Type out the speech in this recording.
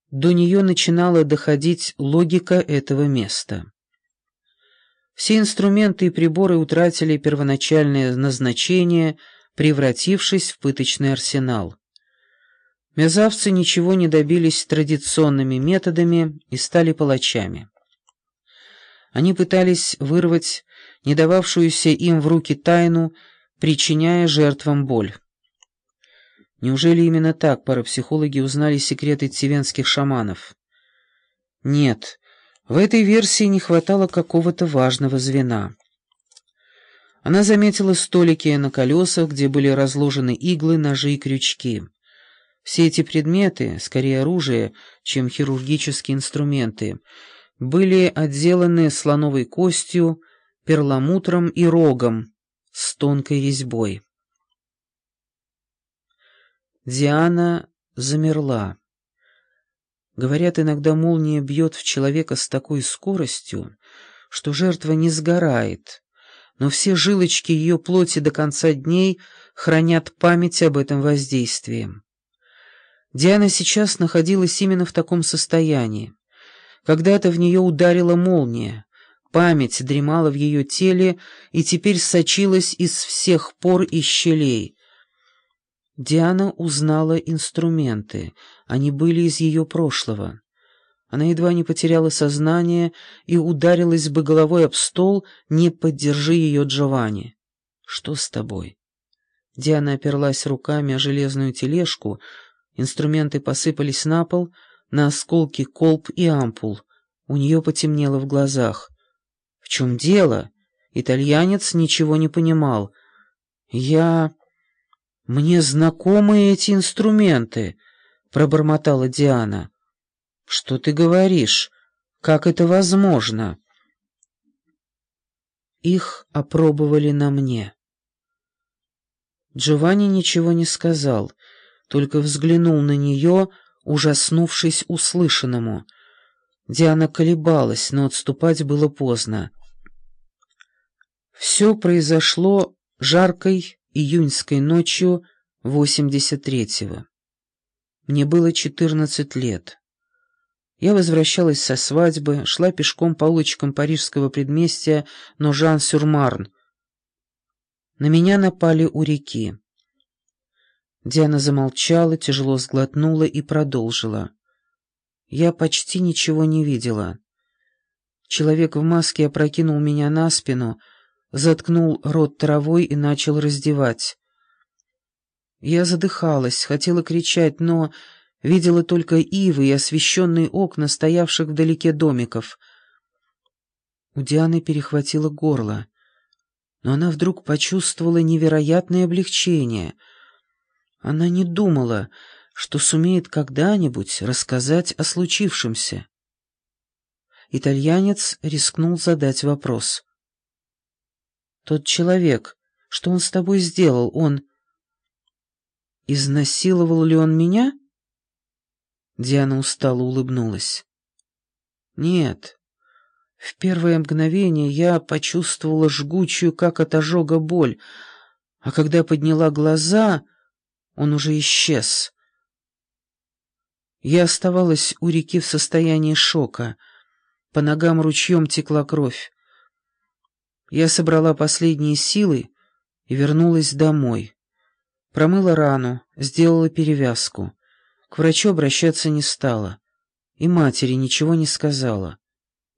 до нее начинала доходить логика этого места. Все инструменты и приборы утратили первоначальное назначение, превратившись в пыточный арсенал. Мерзавцы ничего не добились традиционными методами и стали палачами. Они пытались вырвать не дававшуюся им в руки тайну, причиняя жертвам боль. Неужели именно так парапсихологи узнали секреты тивенских шаманов? Нет, в этой версии не хватало какого-то важного звена. Она заметила столики на колесах, где были разложены иглы, ножи и крючки. Все эти предметы, скорее оружие, чем хирургические инструменты, были отделаны слоновой костью, перламутром и рогом с тонкой резьбой. Диана замерла. Говорят, иногда молния бьет в человека с такой скоростью, что жертва не сгорает, но все жилочки ее плоти до конца дней хранят память об этом воздействии. Диана сейчас находилась именно в таком состоянии. Когда-то в нее ударила молния, память дремала в ее теле и теперь сочилась из всех пор и щелей. Диана узнала инструменты, они были из ее прошлого. Она едва не потеряла сознание и ударилась бы головой об стол, не поддержи ее Джованни. «Что с тобой?» Диана оперлась руками о железную тележку, инструменты посыпались на пол, на осколки колб и ампул. У нее потемнело в глазах. «В чем дело?» Итальянец ничего не понимал. «Мне знакомы эти инструменты», — пробормотала Диана. «Что ты говоришь? Как это возможно?» Их опробовали на мне. Джованни ничего не сказал, только взглянул на нее, ужаснувшись услышанному. Диана колебалась, но отступать было поздно. Все произошло жаркой июньской ночью 83-го. Мне было 14 лет. Я возвращалась со свадьбы, шла пешком по улочкам парижского предместья Ножан-сюр-Марн. На меня напали у реки. Диана замолчала, тяжело сглотнула и продолжила. Я почти ничего не видела. Человек в маске опрокинул меня на спину, заткнул рот травой и начал раздевать. Я задыхалась, хотела кричать, но видела только ивы и освещенные окна стоявших вдалеке домиков. У Дианы перехватило горло, но она вдруг почувствовала невероятное облегчение. Она не думала, что сумеет когда-нибудь рассказать о случившемся. Итальянец рискнул задать вопрос. «Тот человек, что он с тобой сделал, он... Изнасиловал ли он меня?» Диана устало улыбнулась. «Нет. В первое мгновение я почувствовала жгучую, как от ожога, боль, а когда подняла глаза, он уже исчез. Я оставалась у реки в состоянии шока. По ногам ручьем текла кровь. Я собрала последние силы и вернулась домой. Промыла рану, сделала перевязку. К врачу обращаться не стала. И матери ничего не сказала.